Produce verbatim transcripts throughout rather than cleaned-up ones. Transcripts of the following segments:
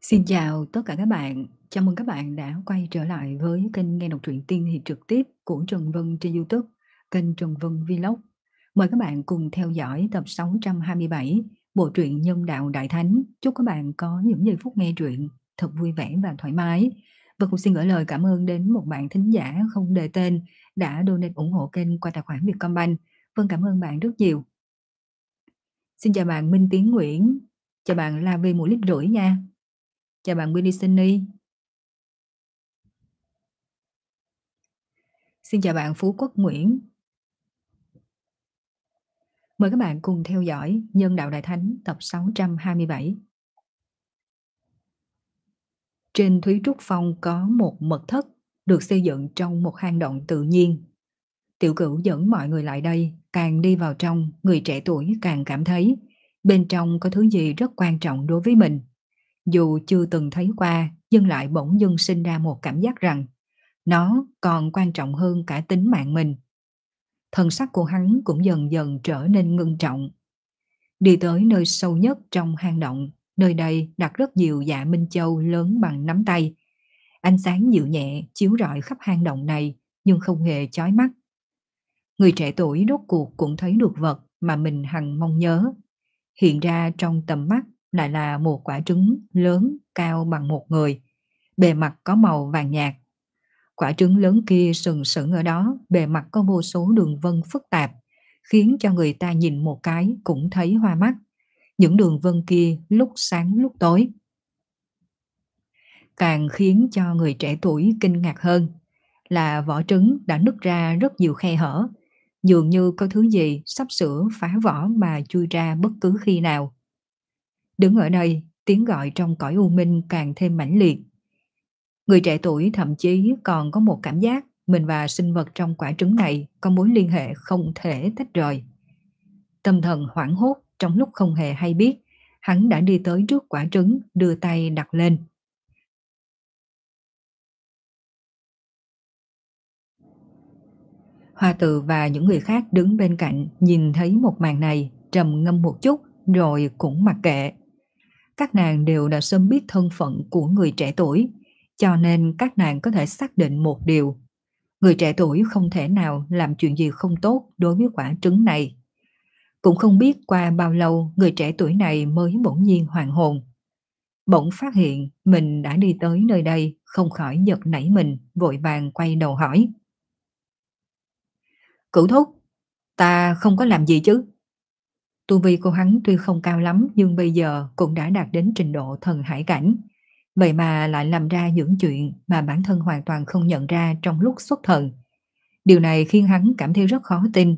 Xin chào tất cả các bạn, chào mừng các bạn đã quay trở lại với kênh nghe đọc truyện tiên hiệp trực tiếp của Trần Vân trên YouTube, kênh Trần Vân Vlog. Mời các bạn cùng theo dõi tập sáu trăm hai mươi bảy bộ truyện Nhân đạo Đại Thánh. Chúc các bạn có những giây phút nghe truyện thật vui vẻ và thoải mái. Và cũng xin gửi lời cảm ơn đến một bạn thính giả không đề tên đã donate ủng hộ kênh qua tài khoản Vietcombank. Vâng, cảm ơn bạn rất nhiều. Xin chào bạn Minh Tiến Nguyễn, chào bạn La Vi một lít rưỡi nha. Chào bạn Winnie Sunny. Xin chào bạn Phú Quốc Nguyễn. Mời các bạn cùng theo dõi Nhân đạo Đại Thánh tập sáu trăm hai mươi bảy. Trên Thúy Trúc Phong có một mật thất được xây dựng trong một hang động tự nhiên. Tiểu Cửu dẫn mọi người lại đây, càng đi vào trong, người trẻ tuổi càng cảm thấy bên trong có thứ gì rất quan trọng đối với mình. Dù chưa từng thấy qua, nhưng lại bỗng dưng sinh ra một cảm giác rằng nó còn quan trọng hơn cả tính mạng mình. Thần sắc của hắn cũng dần dần trở nên ngưng trọng. Đi tới nơi sâu nhất trong hang động, nơi đây đặt rất nhiều dạ minh châu lớn bằng nắm tay. Ánh sáng dịu nhẹ chiếu rọi khắp hang động này nhưng không hề chói mắt. Người trẻ tuổi rốt cuộc cũng thấy được vật mà mình hằng mong nhớ. Hiện ra trong tầm mắt lại là một quả trứng lớn cao bằng một người, bề mặt có màu vàng nhạt. Quả trứng lớn kia sừng sững ở đó, bề mặt có vô số đường vân phức tạp, khiến cho người ta nhìn một cái cũng thấy hoa mắt. Những đường vân kia lúc sáng lúc tối. Càng khiến cho người trẻ tuổi kinh ngạc hơn là vỏ trứng đã nứt ra rất nhiều khe hở, dường như có thứ gì sắp sửa phá vỏ mà chui ra bất cứ khi nào. Đứng ở đây, tiếng gọi trong cõi u minh càng thêm mãnh liệt. Người trẻ tuổi thậm chí còn có một cảm giác mình và sinh vật trong quả trứng này có mối liên hệ không thể tách rời. Tâm thần hoảng hốt, trong lúc không hề hay biết, hắn đã đi tới trước quả trứng, đưa tay đặt lên. Hoa Từ và những người khác đứng bên cạnh nhìn thấy một màn này, trầm ngâm một chút rồi cũng mặc kệ. Các nàng đều đã sớm biết thân phận của người trẻ tuổi, cho nên các nàng có thể xác định một điều. Người trẻ tuổi không thể nào làm chuyện gì không tốt đối với quả trứng này. Cũng không biết qua bao lâu người trẻ tuổi này mới bỗng nhiên hoàn hồn. Bỗng phát hiện mình đã đi tới nơi đây, không khỏi giật nảy mình, vội vàng quay đầu hỏi. Cửu thúc, ta không có làm gì chứ? Tu vi của hắn tuy không cao lắm nhưng bây giờ cũng đã đạt đến trình độ thần hải cảnh. Vậy mà lại làm ra những chuyện mà bản thân hoàn toàn không nhận ra trong lúc xuất thần. Điều này khiến hắn cảm thấy rất khó tin.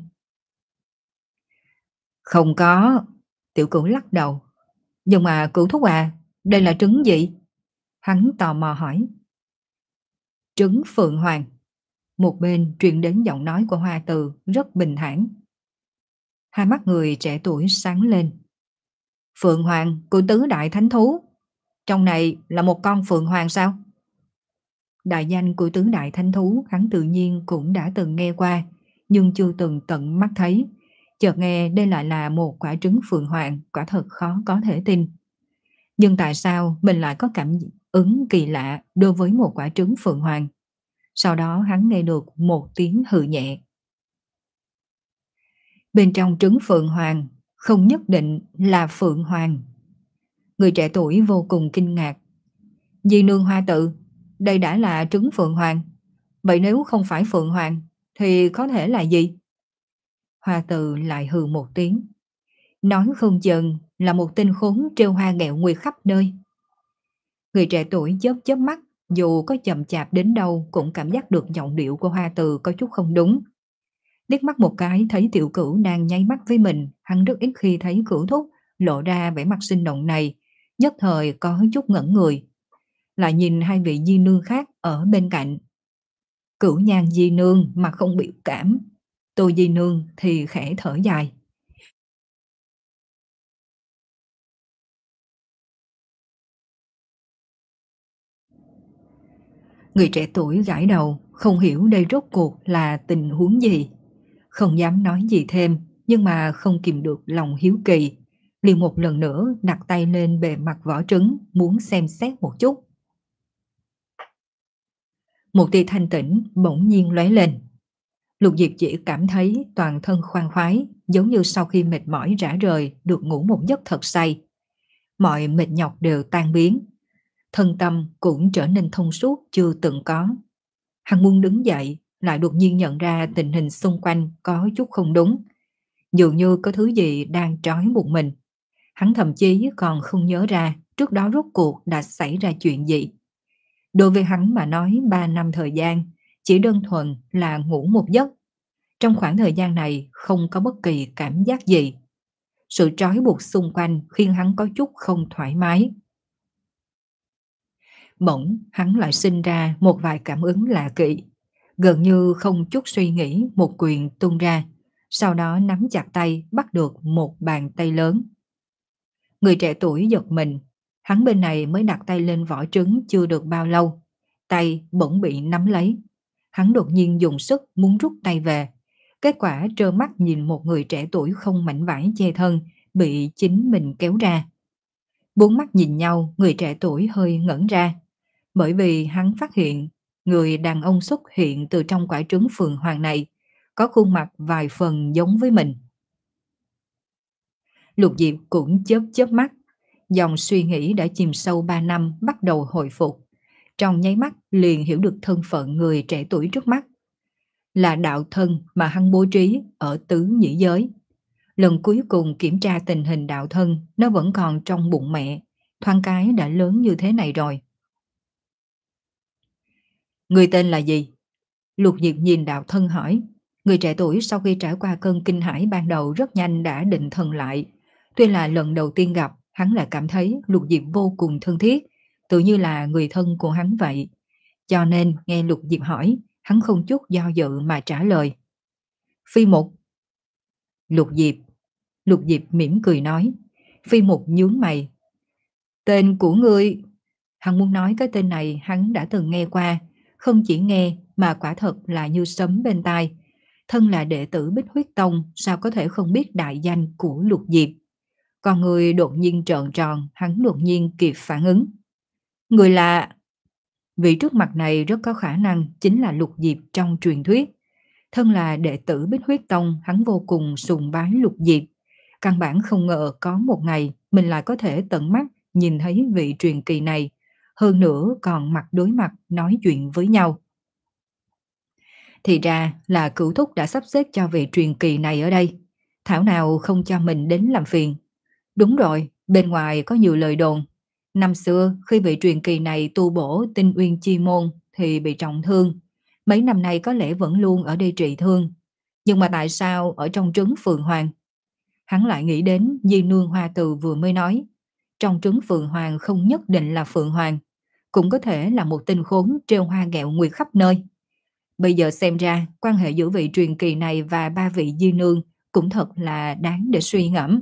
Không có. Tiểu Cửu lắc đầu. Nhưng mà Cửu thúc à, đây là trứng gì? Hắn tò mò hỏi. Trứng Phượng Hoàng. Một bên truyền đến giọng nói của Hoa Từ rất bình thản. Hai mắt người trẻ tuổi sáng lên. Phượng Hoàng của tứ đại thánh thú. Trong này là một con Phượng Hoàng sao? Đại danh của tứ đại thánh thú hắn tự nhiên cũng đã từng nghe qua, nhưng chưa từng tận mắt thấy. Chợt nghe đây lại là một quả trứng Phượng Hoàng, quả thật khó có thể tin. Nhưng tại sao mình lại có cảm ứng kỳ lạ đối với một quả trứng Phượng Hoàng? Sau đó hắn nghe được một tiếng hừ nhẹ. Bên trong trứng Phượng Hoàng không nhất định là Phượng Hoàng. Người trẻ tuổi vô cùng kinh ngạc. Di nương Hoa Tự, đây đã là trứng Phượng Hoàng. Vậy nếu không phải Phượng Hoàng thì có thể là gì? Hoa Từ lại hừ một tiếng. Nói không chừng là một tên khốn trêu hoa ghẹo nguyệt khắp nơi. Người trẻ tuổi chớp chớp mắt, dù có chậm chạp đến đâu cũng cảm giác được giọng điệu của Hoa Từ có chút không đúng. Liếc mắt một cái thấy Tiểu Cửu đang nháy mắt với mình, hắn rất ít khi thấy Cửu thúc lộ ra vẻ mặt sinh động này, nhất thời có chút ngẩn người. Lại nhìn hai vị di nương khác ở bên cạnh. Cửu Nhan di nương mà không biểu cảm, Tô di nương thì khẽ thở dài. Người trẻ tuổi gãi đầu, không hiểu đây rốt cuộc là tình huống gì. Không dám nói gì thêm, nhưng mà không kìm được lòng hiếu kỳ. liền một lần nữa đặt tay lên bề mặt vỏ trứng muốn xem xét một chút. Một tia thanh tĩnh bỗng nhiên lóe lên. Lục Diệp chỉ cảm thấy toàn thân khoan khoái, giống như sau khi mệt mỏi rã rời được ngủ một giấc thật say. Mọi mệt nhọc đều tan biến, thân tâm cũng trở nên thông suốt chưa từng có. Hắn muốn đứng dậy, lại đột nhiên nhận ra tình hình xung quanh có chút không đúng. Dường như có thứ gì đang trói buộc mình. Hắn thậm chí còn không nhớ ra trước đó rốt cuộc đã xảy ra chuyện gì. Đối với hắn mà nói ba năm thời gian chỉ đơn thuần là ngủ một giấc. Trong khoảng thời gian này không có bất kỳ cảm giác gì. Sự trói buộc xung quanh khiến hắn có chút không thoải mái. Bỗng hắn lại sinh ra một vài cảm ứng lạ kỳ. Gần như không chút suy nghĩ một quyền tung ra, sau đó nắm chặt tay bắt được một bàn tay lớn. Người trẻ tuổi giật mình, hắn bên này mới đặt tay lên vỏ trứng chưa được bao lâu, tay bỗng bị nắm lấy. Hắn đột nhiên dùng sức muốn rút tay về, kết quả trơ mắt nhìn một người trẻ tuổi không mảnh vải che thân bị chính mình kéo ra. Bốn mắt nhìn nhau, người trẻ tuổi hơi ngẩn ra, bởi vì hắn phát hiện người đàn ông xuất hiện từ trong quả trứng phượng hoàng này có khuôn mặt vài phần giống với mình. Lục Diệp cũng chớp chớp mắt, dòng suy nghĩ đã chìm sâu ba năm bắt đầu hồi phục. Trong nháy mắt liền hiểu được thân phận người trẻ tuổi trước mắt. Là đạo thân mà hắn bố trí ở tứ nhĩ giới. Lần cuối cùng kiểm tra tình hình đạo thân, nó vẫn còn trong bụng mẹ, thoáng cái đã lớn như thế này rồi. Người tên là gì? Lục Diệp nhìn đạo thân hỏi. Người trẻ tuổi sau khi trải qua cơn kinh hãi ban đầu rất nhanh đã định thần lại. Tuy là lần đầu tiên gặp, hắn lại cảm thấy Lục Diệp vô cùng thân thiết, tự như là người thân của hắn vậy. Cho nên nghe Lục Diệp hỏi, hắn không chút do dự mà trả lời. Phi Mục. Lục Diệp. Lục Diệp mỉm cười nói. Phi Mục nhướng mày. Tên của ngươi... Hắn muốn nói cái tên này hắn đã từng nghe qua, không chỉ nghe mà quả thật là như sấm bên tai. Thân là đệ tử Bích Huyết Tông, sao có thể không biết đại danh của Lục Diệp. Còn người đột nhiên trợn tròn, hắn đột nhiên kịp phản ứng. Người là... Vị trước mặt này rất có khả năng chính là Lục Diệp trong truyền thuyết. Thân là đệ tử Bích Huyết Tông, hắn vô cùng sùng bái Lục Diệp. Căn bản không ngờ có một ngày mình lại có thể tận mắt nhìn thấy vị truyền kỳ này, hơn nữa còn mặt đối mặt nói chuyện với nhau. Thì ra là Cửu Thúc đã sắp xếp cho vị truyền kỳ này ở đây, thảo nào không cho mình đến làm phiền. Đúng rồi, bên ngoài có nhiều lời đồn. Năm xưa khi vị truyền kỳ này tu bổ tinh uyên chi môn thì bị trọng thương, mấy năm nay có lẽ vẫn luôn ở đây trị thương. Nhưng mà tại sao ở trong trứng Phượng Hoàng? Hắn lại nghĩ đến Di Nương Hoa Từ vừa mới nói, trong trứng Phượng Hoàng không nhất định là Phượng Hoàng, cũng có thể là một tinh khốn trêu hoa ghẹo nguyệt khắp nơi. Bây giờ xem ra quan hệ giữa vị truyền kỳ này và ba vị Di Nương cũng thật là đáng để suy ngẫm.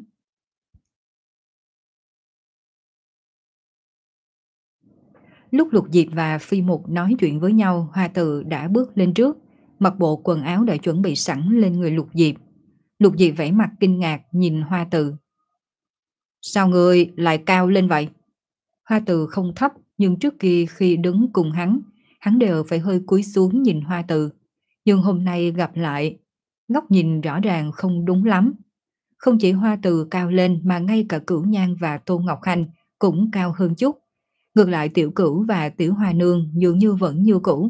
Lúc Lục Diệp và Phi Mục nói chuyện với nhau, Hoa Từ đã bước lên trước, mặc bộ quần áo đã chuẩn bị sẵn lên người Lục Diệp. Lục Diệp vẻ mặt kinh ngạc nhìn Hoa Từ. Sao người lại cao lên vậy? Hoa Từ không thấp, nhưng trước kia khi đứng cùng hắn, hắn đều phải hơi cúi xuống nhìn Hoa Từ. Nhưng hôm nay gặp lại, góc nhìn rõ ràng không đúng lắm. Không chỉ Hoa Từ cao lên mà ngay cả Cửu Nhan và Tô Ngọc Hành cũng cao hơn chút. Ngược lại Tiểu Cửu và Tiểu Hoa Nương dường như vẫn như cũ.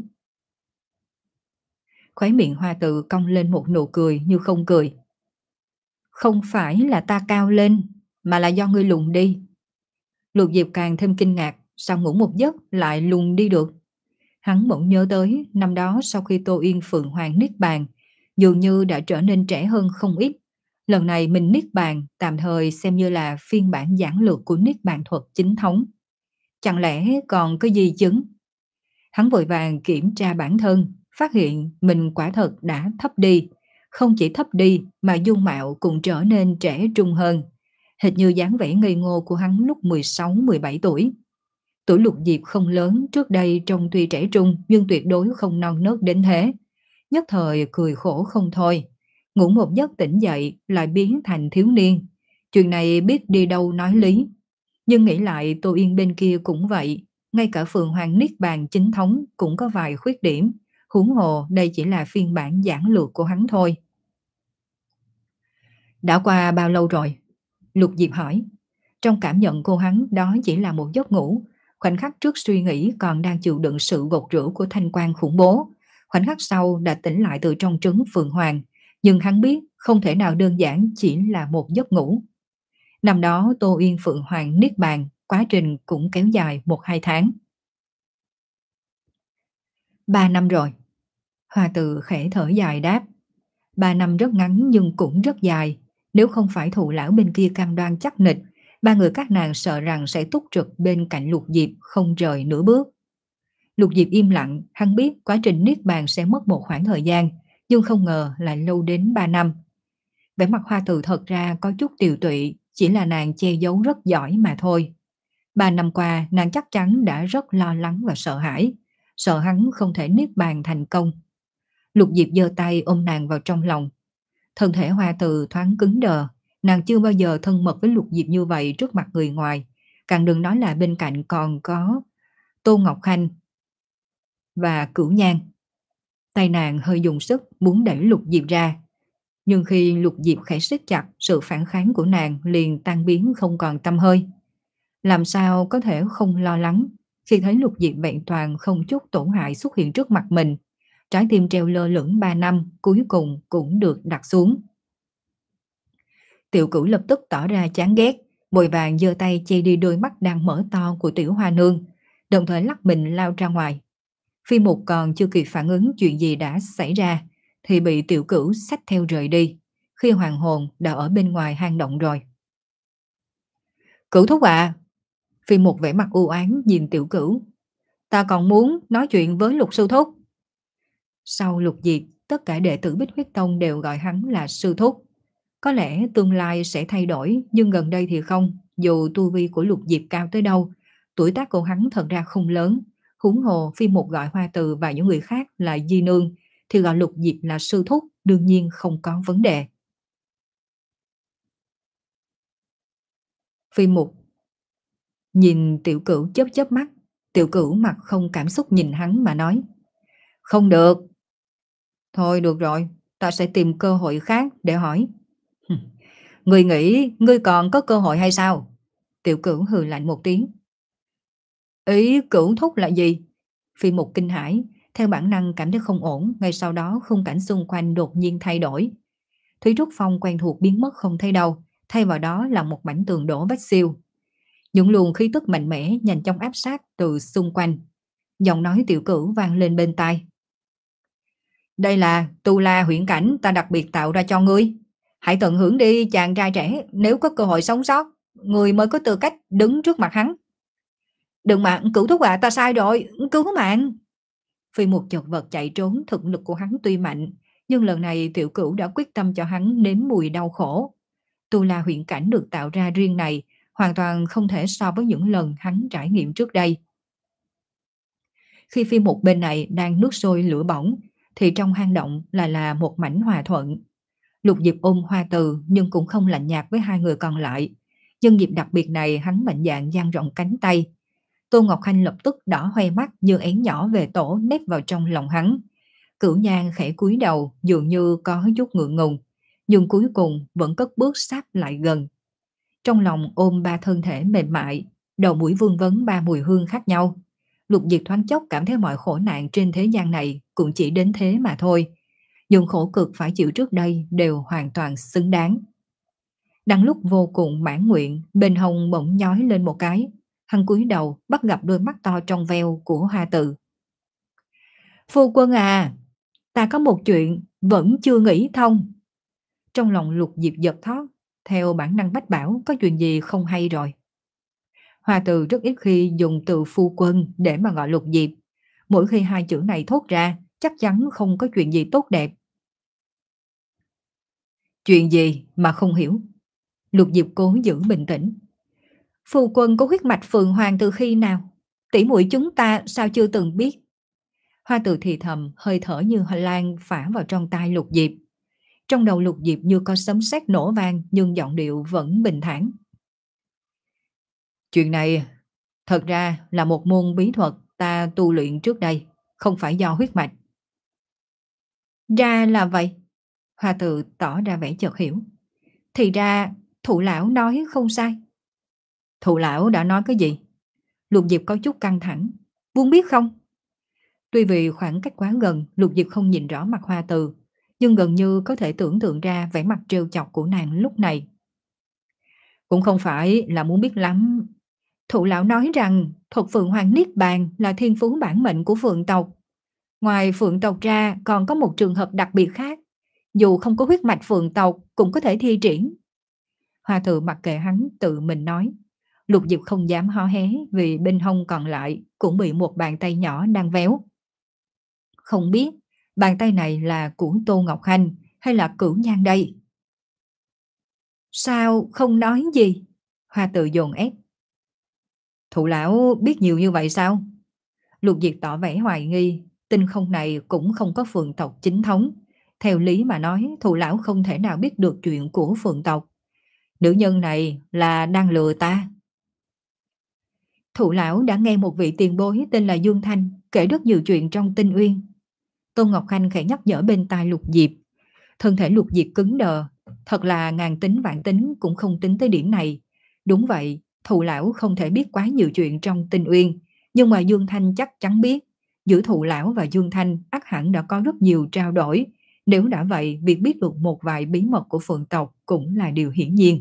Khóe miệng Hoa Từ cong lên một nụ cười như không cười. Không phải là ta cao lên, mà là do ngươi lùn đi. Lục Diệp càng thêm kinh ngạc, sao ngủ một giấc lại lùn đi được. Hắn bỗng nhớ tới năm đó sau khi Tô Yên Phượng Hoàng niết bàn, dường như đã trở nên trẻ hơn không ít. Lần này mình niết bàn tạm thời xem như là phiên bản giản lược của niết bàn thuật chính thống. Chẳng lẽ còn có gì chứng? Hắn vội vàng kiểm tra bản thân, phát hiện mình quả thật đã thấp đi. Không chỉ thấp đi mà dung mạo cũng trở nên trẻ trung hơn, hệt như dáng vẻ ngây ngô của hắn lúc mười sáu mười bảy tuổi. Tuổi Lục Diệp không lớn, trước đây trông tuy trẻ trung nhưng tuyệt đối không non nớt đến thế. Nhất thời cười khổ không thôi, ngủ một giấc tỉnh dậy lại biến thành thiếu niên. Chuyện này biết đi đâu nói lý, nhưng nghĩ lại Tô Yên bên kia cũng vậy, ngay cả Phượng Hoàng Niết Bàn chính thống cũng có vài khuyết điểm, huống hồ đây chỉ là phiên bản giản lược của hắn thôi. Đã qua bao lâu rồi? Lục Diệp hỏi. Trong cảm nhận cô hắn đó chỉ là một giấc ngủ, khoảnh khắc trước suy nghĩ còn đang chịu đựng sự gột rửa của thanh quan khủng bố, khoảnh khắc sau đã tỉnh lại từ trong trứng Phượng Hoàng, nhưng hắn biết không thể nào đơn giản chỉ là một giấc ngủ. Năm đó Tô Yên Phượng Hoàng Niết Bàn, quá trình cũng kéo dài một hai tháng. Ba năm rồi. Hoa Từ khẽ thở dài đáp. Ba năm rất ngắn nhưng cũng rất dài. Nếu không phải thụ lão bên kia cam đoan chắc nịch, ba người các nàng sợ rằng sẽ túc trực bên cạnh Lục Diệp không rời nửa bước. Lục Diệp im lặng, hắn biết quá trình niết bàn sẽ mất một khoảng thời gian, nhưng không ngờ lại lâu đến ba năm. Vẻ mặt Hoa Từ thật ra có chút tiều tụy, chỉ là nàng che giấu rất giỏi mà thôi. Ba năm qua, nàng chắc chắn đã rất lo lắng và sợ hãi, sợ hắn không thể niết bàn thành công. Lục Diệp giơ tay ôm nàng vào trong lòng. Thân thể Hoa Từ thoáng cứng đờ, nàng chưa bao giờ thân mật với Lục Diệp như vậy trước mặt người ngoài, càng đừng nói là bên cạnh còn có Tô Ngọc Khanh và Cửu Nhan. Tay nàng hơi dùng sức muốn đẩy Lục Diệp ra, nhưng khi Lục Diệp khẽ siết chặt, sự phản kháng của nàng liền tan biến không còn tăm hơi. Làm sao có thể không lo lắng khi thấy Lục Diệp vẹn toàn không chút tổn hại xuất hiện trước mặt mình. Trái tim treo lơ lửng ba năm cuối cùng cũng được đặt xuống. Tiểu Cửu lập tức tỏ ra chán ghét, vội vàng giơ tay che đi đôi mắt đang mở to của Tiểu Hoa Nương, đồng thời lắc mình lao ra ngoài. Phi Mục còn chưa kịp phản ứng chuyện gì đã xảy ra thì bị Tiểu Cửu xách theo rời đi, khi hoàng hồn đã ở bên ngoài hang động rồi. Cửu thúc ạ! Phi Mục vẻ mặt u oán nhìn Tiểu Cửu. Ta còn muốn nói chuyện với Lục sư thúc. Sau Lục Diệp, tất cả đệ tử Bích Huyết Tông đều gọi hắn là sư thúc. Có lẽ tương lai sẽ thay đổi, nhưng gần đây thì không. Dù tu vi của Lục Diệp cao tới đâu, tuổi tác của hắn thật ra không lớn. Huống hồ Phi Mục gọi Hoa Từ và những người khác là di nương, thì gọi Lục Diệp là sư thúc đương nhiên không có vấn đề. Phi Mục nhìn Tiểu Cửu chớp chớp mắt. Tiểu Cửu mặt không cảm xúc nhìn hắn mà nói. Không được. Thôi được rồi, ta sẽ tìm cơ hội khác để hỏi. Ngươi nghĩ ngươi còn có cơ hội hay sao? Tiểu Cửu hừ lạnh một tiếng. Ý Cửu thúc là gì? Phi Mục kinh hãi, theo bản năng cảm thấy không ổn, ngay sau đó khung cảnh xung quanh đột nhiên thay đổi. Thúy Trúc Phong quen thuộc biến mất không thấy đâu, thay vào đó là một mảnh tường đổ vách siêu. Những luồng khí tức mạnh mẽ nhanh chóng áp sát từ xung quanh. Giọng nói Tiểu Cửu vang lên bên tai. Đây là Tu La huyễn cảnh ta đặc biệt tạo ra cho ngươi. Hãy tận hưởng đi chàng trai trẻ, nếu có cơ hội sống sót, người mới có tư cách đứng trước mặt hắn. Đừng mạng, Cửu thúc ạ, ta sai rồi, cứu mạng. Phi Mục chật vật chạy trốn, thực lực của hắn tuy mạnh, nhưng lần này Tiểu Cửu đã quyết tâm cho hắn nếm mùi đau khổ. Tu La huyễn cảnh được tạo ra riêng này, hoàn toàn không thể so với những lần hắn trải nghiệm trước đây. Khi Phi Mục bên này đang nước sôi lửa bỏng, thì trong hang động lại là một mảnh hòa thuận. Lục Diệp ôm Hoa Từ nhưng cũng không lạnh nhạt với hai người còn lại. Nhân dịp đặc biệt này hắn mạnh dạn dang rộng cánh tay. Tô Ngọc Khanh lập tức đỏ hoe mắt như én nhỏ về tổ nép vào trong lòng hắn. Cửu Nhan khẽ cúi đầu dường như có chút ngượng ngùng, nhưng cuối cùng vẫn cất bước sát lại gần. Trong lòng ôm ba thân thể mềm mại, đầu mũi vương vấn ba mùi hương khác nhau. Lục Diệp thoáng chốc cảm thấy mọi khổ nạn trên thế gian này cũng chỉ đến thế mà thôi. Những khổ cực phải chịu trước đây đều hoàn toàn xứng đáng. Đang lúc vô cùng mãn nguyện, bên hông bỗng nhói lên một cái. Hắn cúi đầu bắt gặp đôi mắt to trong veo của Hoa Từ. Phu quân à, ta có một chuyện vẫn chưa nghĩ thông. Trong lòng Lục Diệp giật thót, theo bản năng bách bảo có chuyện gì không hay rồi. Hoa Từ rất ít khi dùng từ phu quân để mà gọi Lục Diệp. Mỗi khi hai chữ này thốt ra, chắc chắn không có chuyện gì tốt đẹp. Chuyện gì mà không hiểu? Lục Diệp cố giữ bình tĩnh. Phu quân có huyết mạch Phượng Hoàng từ khi nào? Tỷ muội chúng ta sao chưa từng biết? Hoa Từ thì thầm, hơi thở như hoa lan phả vào trong tai Lục Diệp. Trong đầu Lục Diệp như có sấm sét nổ vang, nhưng giọng điệu vẫn bình thản. Chuyện này thật ra là một môn bí thuật ta tu luyện trước đây, không phải do huyết mạch. Ra là vậy. Hoa Tự tỏ ra vẻ chợt hiểu. Thì ra Thụ lão nói không sai. Thụ lão đã nói cái gì? Lục Diệp có chút căng thẳng. Buông biết không? Tuy vì khoảng cách quá gần, Lục Diệp không nhìn rõ mặt Hoa Từ, nhưng gần như có thể tưởng tượng ra vẻ mặt trêu chọc của nàng lúc này. Cũng không phải là muốn biết lắm. Thụ lão nói rằng thuật Phượng Hoàng Niết Bàn là thiên phú bản mệnh của Phượng tộc. Ngoài Phượng tộc ra còn có một trường hợp đặc biệt khác. Dù không có huyết mạch Phượng tộc cũng có thể thi triển. Hoa Từ mặc kệ hắn tự mình nói. Lục Diệp không dám ho hé vì bên hông còn lại cũng bị một bàn tay nhỏ đang véo. Không biết bàn tay này là của Tô Ngọc Hanh hay là Cửu Nhan đây? Sao không nói gì? Hoa Từ dồn ép. Thụ lão biết nhiều như vậy sao? Lục Diệp tỏ vẻ hoài nghi. Tinh không này cũng không có phượng tộc chính thống. Theo lý mà nói, thụ lão không thể nào biết được chuyện của phượng tộc. Nữ nhân này là đang lừa ta. Thụ lão đã nghe một vị tiền bối tên là Dương Thanh kể rất nhiều chuyện trong Tinh Uyên. Tôn Ngọc Khanh khẽ nhắc nhở bên tai Lục Diệp. Thân thể Lục Diệp cứng đờ. Thật là ngàn tính vạn tính cũng không tính tới điểm này. Đúng vậy, thụ lão không thể biết quá nhiều chuyện trong Tinh Uyên. Nhưng mà Dương Thanh chắc chắn biết. Giữa thụ lão và Dương Thanh ắt hẳn đã có rất nhiều trao đổi. Nếu đã vậy, việc biết được một vài bí mật của phượng tộc cũng là điều hiển nhiên.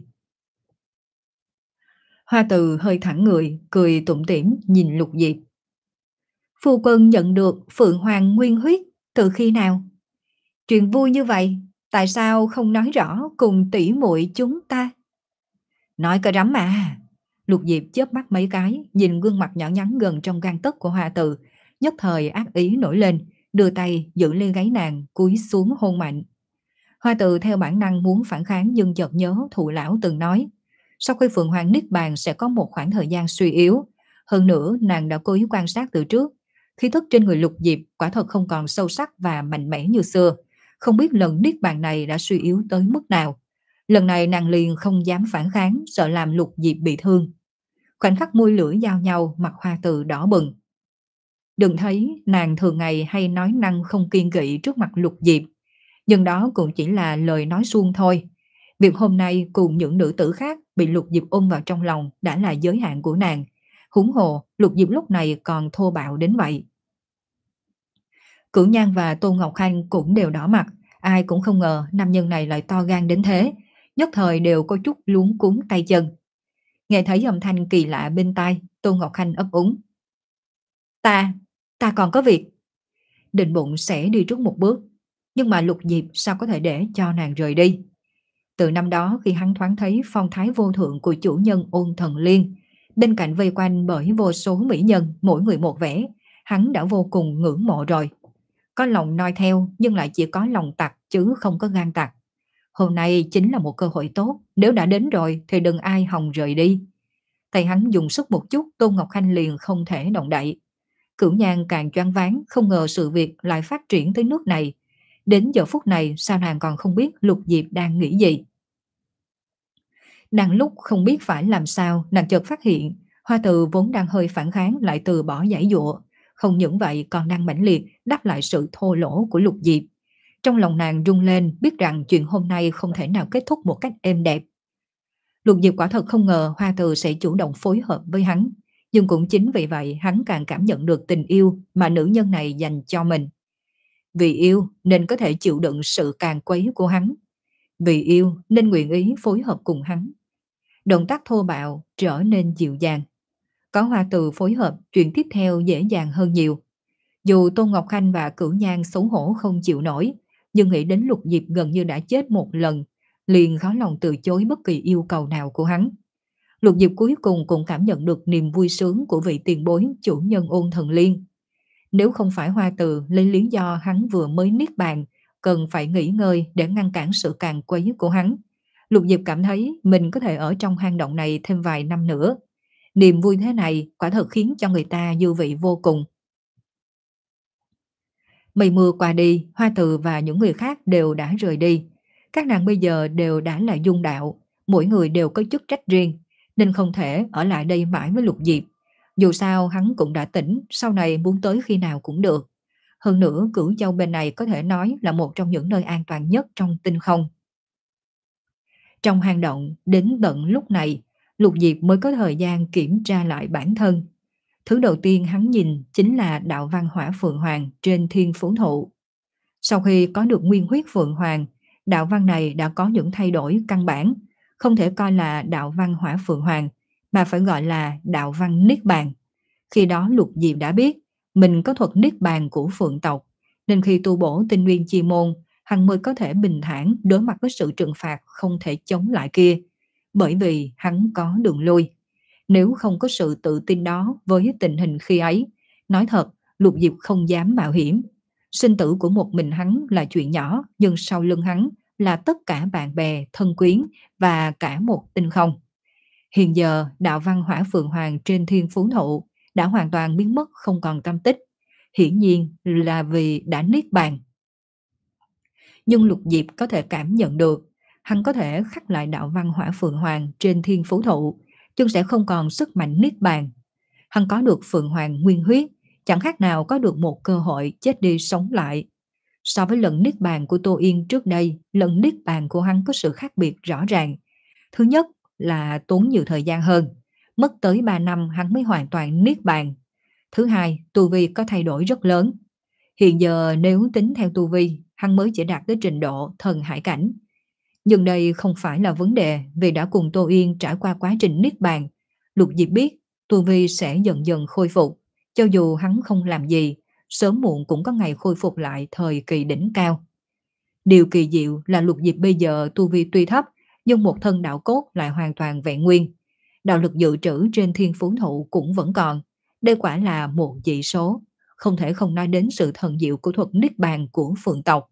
Hoa Từ hơi thẳng người, cười tủm tỉm nhìn Lục Diệp. Phu quân nhận được Phượng Hoàng nguyên huyết từ khi nào? Chuyện vui như vậy, tại sao không nói rõ cùng tỷ muội chúng ta? Nói cái rắm mà. Lục Diệp chớp mắt mấy cái, nhìn gương mặt nhỏ nhắn gần trong gang tấc của Hoa Từ, nhất thời ác ý nổi lên, đưa tay giữ lên gáy nàng, cúi xuống hôn mạnh. Hoa Từ theo bản năng muốn phản kháng nhưng chợt nhớ thụ lão từng nói, sau khi Phượng Hoàng Niết Bàn sẽ có một khoảng thời gian suy yếu. Hơn nữa nàng đã cố ý quan sát từ trước, khí thức trên người Lục Diệp quả thật không còn sâu sắc và mạnh mẽ như xưa. Không biết lần Niết Bàn này đã suy yếu tới mức nào. Lần này nàng liền không dám phản kháng, sợ làm Lục Diệp bị thương. Khoảnh khắc môi lưỡi giao nhau, mặt Hoa Từ đỏ bừng. Đừng thấy nàng thường ngày hay nói năng không kiêng kỵ trước mặt Lục Diệp, nhưng đó cũng chỉ là lời nói suông thôi. Việc hôm nay cùng những nữ tử khác bị Lục Diệp ôm vào trong lòng đã là giới hạn của nàng. Huống hồ, Lục Diệp lúc này còn thô bạo đến vậy. Cửu Nhan và Tô Ngọc Khanh cũng đều đỏ mặt, ai cũng không ngờ nam nhân này lại to gan đến thế, nhất thời đều có chút luống cuống tay chân. Nghe thấy âm thanh kỳ lạ bên tai, Tô Ngọc Khanh ấp úng. Ta, ta còn có việc. Định bụng sẽ đi trước một bước, nhưng mà Lục Diệp sao có thể để cho nàng rời đi. Từ năm đó khi hắn thoáng thấy phong thái vô thượng của chủ nhân Ôn Thần Liên, bên cạnh vây quanh bởi vô số mỹ nhân mỗi người một vẻ, hắn đã vô cùng ngưỡng mộ rồi. Có lòng noi theo nhưng lại chỉ có lòng tặc chứ không có gan tặc. Hôm nay chính là một cơ hội tốt, nếu đã đến rồi thì đừng ai hòng rời đi. Tay hắn dùng sức một chút, Tôn Ngọc Khanh liền không thể động đậy. Cửu Nhan càng choáng váng, không ngờ sự việc lại phát triển tới nước này. Đến giờ phút này sao nàng còn không biết Lục Diệp đang nghĩ gì. Đang lúc không biết phải làm sao, nàng chợt phát hiện Hoa Từ vốn đang hơi phản kháng lại từ bỏ giải dụa. Không những vậy còn đang mãnh liệt đáp lại sự thô lỗ của Lục Diệp. Trong lòng nàng rung lên, biết rằng chuyện hôm nay không thể nào kết thúc một cách êm đẹp. Lục Diệp quả thật không ngờ Hoa Từ sẽ chủ động phối hợp với hắn. Nhưng cũng chính vì vậy hắn càng cảm nhận được tình yêu mà nữ nhân này dành cho mình. Vì yêu nên có thể chịu đựng sự càn quấy của hắn. Vì yêu nên nguyện ý phối hợp cùng hắn. Động tác thô bạo trở nên dịu dàng. Có Hoa Từ phối hợp, chuyện tiếp theo dễ dàng hơn nhiều. Dù Tôn Ngọc Khanh và Cửu Nhan xấu hổ không chịu nổi, nhưng nghĩ đến Lục Diệp gần như đã chết một lần, liền khó lòng từ chối bất kỳ yêu cầu nào của hắn. Lục Diệp cuối cùng cũng cảm nhận được niềm vui sướng của vị tiền bối chủ nhân Ôn Thần Liên. Nếu không phải Hoa Từ lấy lý do hắn vừa mới niết bàn, cần phải nghỉ ngơi để ngăn cản sự càn quấy của hắn, Lục Diệp cảm thấy mình có thể ở trong hang động này thêm vài năm nữa. Niềm vui thế này quả thật khiến cho người ta dư vị vô cùng. Mây mưa qua đi, Hoa Từ và những người khác đều đã rời đi. Các nàng bây giờ đều đã là dung đạo, mỗi người đều có chức trách riêng, nên không thể ở lại đây mãi với Lục Diệp. Dù sao hắn cũng đã tỉnh, sau này muốn tới khi nào cũng được. Hơn nữa, Cửu Châu bên này có thể nói là một trong những nơi an toàn nhất trong tinh không. Trong hang động, đến tận lúc này, Lục Diệp mới có thời gian kiểm tra lại bản thân. Thứ đầu tiên hắn nhìn chính là đạo văn hỏa phượng hoàng trên thiên phủ thụ. Sau khi có được nguyên huyết phượng hoàng, đạo văn này đã có những thay đổi căn bản, không thể coi là đạo văn hỏa phượng hoàng, mà phải gọi là đạo văn niết bàn. Khi đó Lục Diệp đã biết mình có thuật niết bàn của phượng tộc, nên khi tu bổ tinh nguyên chi môn, hắn mới có thể bình thản đối mặt với sự trừng phạt không thể chống lại kia, bởi vì hắn có đường lui. Nếu không có sự tự tin đó với tình hình khi ấy, nói thật, Lục Diệp không dám mạo hiểm. Sinh tử của một mình hắn là chuyện nhỏ, nhưng sau lưng hắn là tất cả bạn bè, thân quyến và cả một tinh không. Hiện giờ, đạo văn hỏa phượng hoàng trên thiên phú thụ đã hoàn toàn biến mất không còn tâm tích. Hiển nhiên là vì đã niết bàn. Nhưng Lục Diệp có thể cảm nhận được, hắn có thể khắc lại đạo văn hỏa phượng hoàng trên thiên phú thụ, nhưng sẽ không còn sức mạnh niết bàn. Hắn có được phượng hoàng nguyên huyết, chẳng khác nào có được một cơ hội chết đi sống lại. So với lần niết bàn của Tô Yên trước đây, lần niết bàn của hắn có sự khác biệt rõ ràng. Thứ nhất là tốn nhiều thời gian hơn, mất tới ba năm hắn mới hoàn toàn niết bàn. Thứ hai, tu vi có thay đổi rất lớn. Hiện giờ nếu tính theo tu vi, hắn mới chỉ đạt tới trình độ thần hải cảnh. Nhưng đây không phải là vấn đề, vì đã cùng Tô Yên trải qua quá trình niết bàn. Lục Diệp biết tu vi sẽ dần dần khôi phục, cho dù hắn không làm gì, sớm muộn cũng có ngày khôi phục lại thời kỳ đỉnh cao. Điều kỳ diệu là Lục Diệp bây giờ tu vi tuy thấp, nhưng một thân đạo cốt lại hoàn toàn vẹn nguyên. Đạo lực dự trữ trên thiên phú thụ cũng vẫn còn. Đây quả là một dị số, không thể không nói đến sự thần diệu của thuật niết bàn của phượng tộc.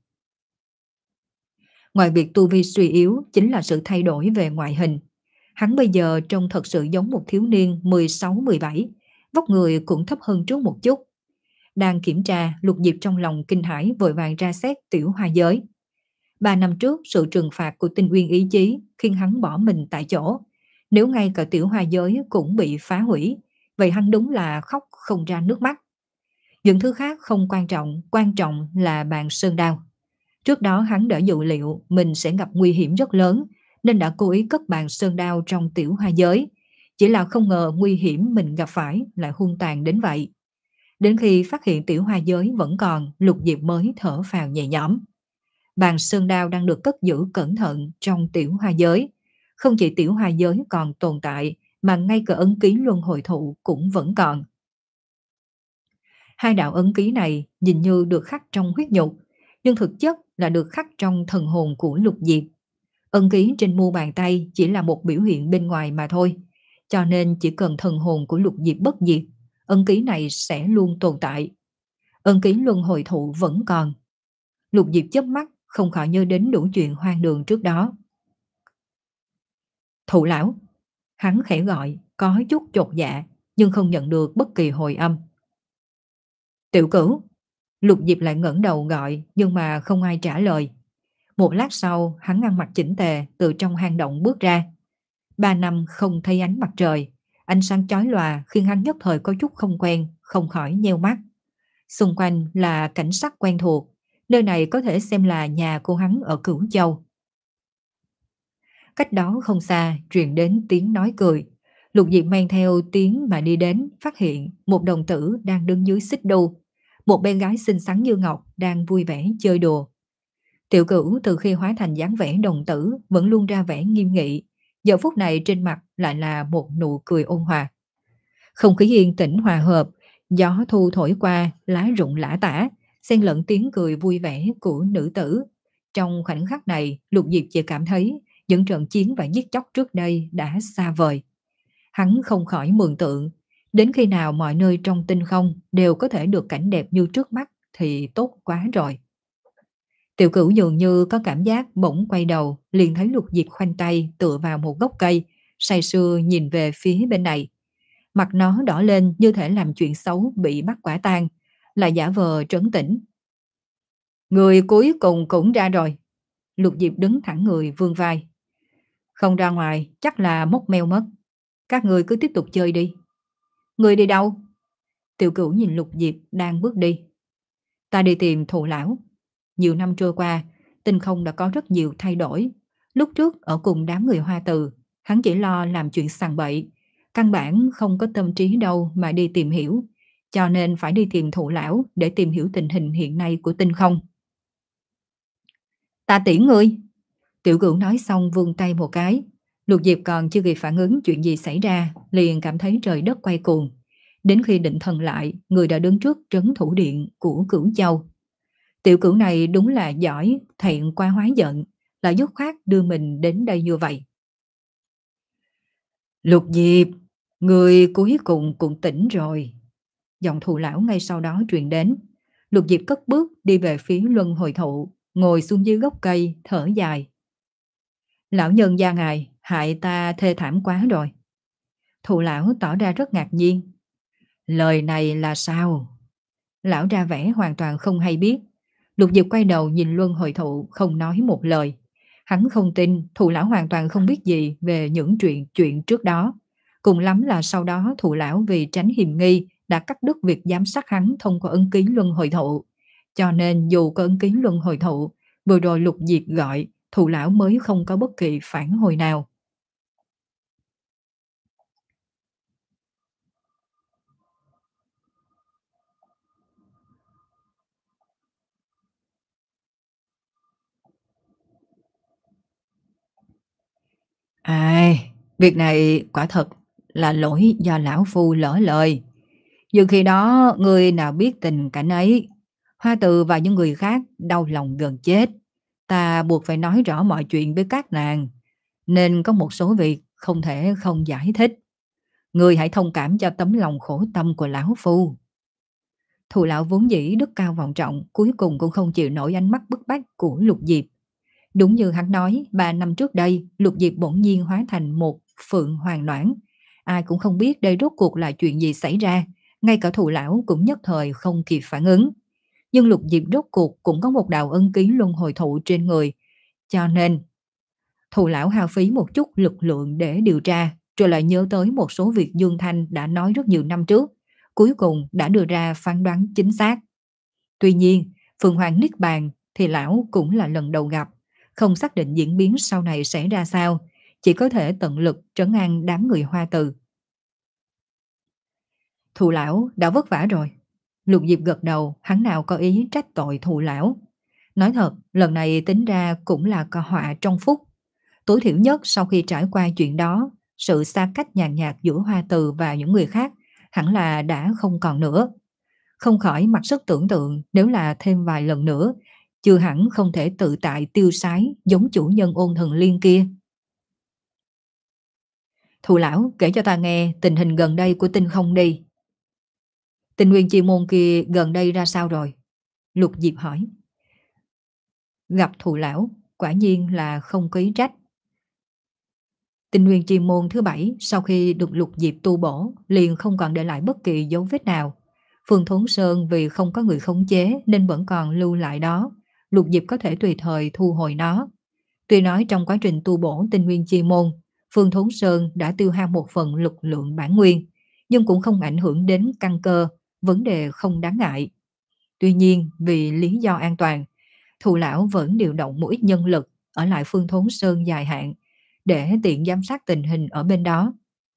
Ngoài việc tu vi suy yếu chính là sự thay đổi về ngoại hình. Hắn bây giờ trông thật sự giống một thiếu niên mười sáu mười bảy, vóc người cũng thấp hơn trước một chút. Đang kiểm tra, Lục Diệp trong lòng kinh hãi vội vàng ra xét tiểu hoa giới. Ba năm trước, sự trừng phạt của tinh uyên ý chí khiến hắn bỏ mình tại chỗ. Nếu ngay cả tiểu hoa giới cũng bị phá hủy, vậy hắn đúng là khóc không ra nước mắt. Những thứ khác không quan trọng, quan trọng là bàn sơn đao. Trước đó hắn đã dự liệu mình sẽ gặp nguy hiểm rất lớn, nên đã cố ý cất bàn sơn đao trong tiểu hoa giới. Chỉ là không ngờ nguy hiểm mình gặp phải lại hung tàn đến vậy. Đến khi phát hiện tiểu hoa giới vẫn còn, Lục Diệp mới thở phào nhẹ nhõm. Bàn sơn đao đang được cất giữ cẩn thận trong tiểu hoa giới. Không chỉ tiểu hoa giới còn tồn tại, mà ngay cả ấn ký luân hồi thụ cũng vẫn còn. Hai đạo ấn ký này nhìn như được khắc trong huyết nhục, nhưng thực chất là được khắc trong thần hồn của Lục Diệp. Ấn ký trên mu bàn tay chỉ là một biểu hiện bên ngoài mà thôi, cho nên chỉ cần thần hồn của Lục Diệp bất diệt, ấn ký này sẽ luôn tồn tại. Ấn ký luân hồi thụ vẫn còn. Lục Diệp chớp mắt, không khỏi nhớ đến đủ chuyện hoang đường trước đó. Thụ lão, hắn khẽ gọi, có chút chột dạ, nhưng không nhận được bất kỳ hồi âm. Tiểu Cửu. Lục Diệp lại ngẩng đầu gọi, nhưng mà không ai trả lời. Một lát sau, hắn ăn mặc chỉnh tề từ trong hang động bước ra. Ba năm không thấy ánh mặt trời, ánh sáng chói lòa khiến hắn nhất thời có chút không quen, không khỏi nheo mắt. Xung quanh là cảnh sắc quen thuộc, nơi này có thể xem là nhà của hắn ở Cửu Châu. Cách đó không xa truyền đến tiếng nói cười. Lục Diệp mang theo tiếng mà đi đến, phát hiện một đồng tử đang đứng dưới xích đu. Một bé gái xinh xắn như ngọc đang vui vẻ chơi đùa. Tiểu Cửu từ khi hóa thành dáng vẻ đồng tử vẫn luôn ra vẻ nghiêm nghị, giờ phút này trên mặt lại là một nụ cười ôn hòa. Không khí yên tĩnh hòa hợp, gió thu thổi qua, lá rụng lã tả, xen lẫn tiếng cười vui vẻ của nữ tử. Trong khoảnh khắc này, Lục Diệp chỉ cảm thấy những trận chiến và giết chóc trước đây đã xa vời. Hắn không khỏi mường tượng, đến khi nào mọi nơi trong tinh không đều có thể được cảnh đẹp như trước mắt thì tốt quá rồi. Tiểu Cửu dường như có cảm giác bỗng quay đầu, liền thấy Lục Diệp khoanh tay tựa vào một gốc cây, say sưa nhìn về phía bên này. Mặt nó đỏ lên như thể làm chuyện xấu bị bắt quả tang, là giả vờ trấn tĩnh. Người cuối cùng cũng ra rồi. Lục Diệp đứng thẳng người vươn vai. Không ra ngoài chắc là mốc meo mất. Các người cứ tiếp tục chơi đi. Người đi đâu? Tiểu Cửu nhìn Lục Diệp đang bước đi. Ta đi tìm Thụ lão. Nhiều năm trôi qua, Tinh Không đã có rất nhiều thay đổi. Lúc trước ở cùng đám người Hoa Từ, hắn chỉ lo làm chuyện sằng bậy, căn bản không có tâm trí đâu mà đi tìm hiểu, cho nên phải đi tìm Thụ lão để tìm hiểu tình hình hiện nay của Tinh Không. Ta tiễn ngươi. Tiểu Cửu nói xong vươn tay một cái. Lục Diệp còn chưa kịp phản ứng chuyện gì xảy ra, liền cảm thấy trời đất quay cuồng. Đến khi định thần lại, người đã đứng trước trấn thủ điện của Cửu Châu. Tiểu Cửu này đúng là giỏi, thẹn qua hóa giận, là dứt khoát đưa mình đến đây như vậy. Lục Diệp, người cuối cùng cũng tỉnh rồi. Giọng Thụ lão ngay sau đó truyền đến. Lục Diệp cất bước đi về phía luân hồi thụ, ngồi xuống dưới gốc cây, thở dài. Lão nhân gia ngài, hại ta thê thảm quá rồi. Thụ lão tỏ ra rất ngạc nhiên. Lời này là sao? Lão ra vẻ hoàn toàn không hay biết. Lục Diệp quay đầu nhìn luân hồi thụ không nói một lời. Hắn không tin Thụ lão hoàn toàn không biết gì về những chuyện chuyện trước đó. Cùng lắm là sau đó Thụ lão vì tránh hiềm nghi đã cắt đứt việc giám sát hắn thông qua ấn ký luân hồi thụ. Cho nên dù có ấn ký luân hồi thụ, vừa rồi Lục Diệp gọi, Thụ lão mới không có bất kỳ phản hồi nào. Ai, việc này quả thật là lỗi do lão phu lỡ lời. Nhưng khi đó người nào biết tình cảnh ấy, Hoa Từ và những người khác đau lòng gần chết. Ta buộc phải nói rõ mọi chuyện với các nàng, nên có một số việc không thể không giải thích. Người hãy thông cảm cho tấm lòng khổ tâm của lão phu. Thù lão vốn dĩ đức cao vọng trọng, cuối cùng cũng không chịu nổi ánh mắt bức bách của Lục Diệp. Đúng như hắn nói, ba năm trước đây, Lục Diệp bỗng nhiên hóa thành một phượng hoàng noãn. Ai cũng không biết đây rốt cuộc là chuyện gì xảy ra, ngay cả Thù lão cũng nhất thời không kịp phản ứng. Nhưng Lục Diệp rốt cuộc cũng có một đạo ân ký luân hồi thụ trên người, cho nên Thù lão hao phí một chút lực lượng để điều tra, rồi lại nhớ tới một số việc Dương Thanh đã nói rất nhiều năm trước, cuối cùng đã đưa ra phán đoán chính xác. Tuy nhiên, Phượng Hoàng Niết Bàn thì lão cũng là lần đầu gặp, không xác định diễn biến sau này sẽ ra sao, chỉ có thể tận lực trấn an đám người Hoa Từ. Thù lão đã vất vả rồi. Lục Diệp gật đầu, hắn nào có ý trách tội Thù lão. Nói thật, lần này tính ra cũng là có họa trong phúc. Tối thiểu nhất sau khi trải qua chuyện đó, sự xa cách nhàn nhạt giữa Hoa Từ và những người khác hẳn là đã không còn nữa. Không khỏi mặc sức tưởng tượng nếu là thêm vài lần nữa, chưa hẳn không thể tự tại tiêu sái giống chủ nhân Ôn Thần Liên kia. Thù lão kể cho ta nghe tình hình gần đây của Tinh Không đi. Tình nguyên chi môn kia gần đây ra sao rồi? Lục Diệp hỏi. Gặp Thù lão, quả nhiên là không có ý trách. Tinh nguyên chi môn thứ bảy sau khi được Lục Diệp tu bổ liền không còn để lại bất kỳ dấu vết nào. Phương Thốn Sơn vì không có người khống chế nên vẫn còn lưu lại đó. Lục Diệp có thể tùy thời thu hồi nó. Tuy nói trong quá trình tu bổ tinh nguyên chi môn, Phương Thốn Sơn đã tiêu hao một phần lực lượng bản nguyên, nhưng cũng không ảnh hưởng đến căn cơ, vấn đề không đáng ngại. Tuy nhiên, vì lý do an toàn, Thù lão vẫn điều động một ít nhân lực ở lại Phương Thốn Sơn dài hạn, để tiện giám sát tình hình ở bên đó.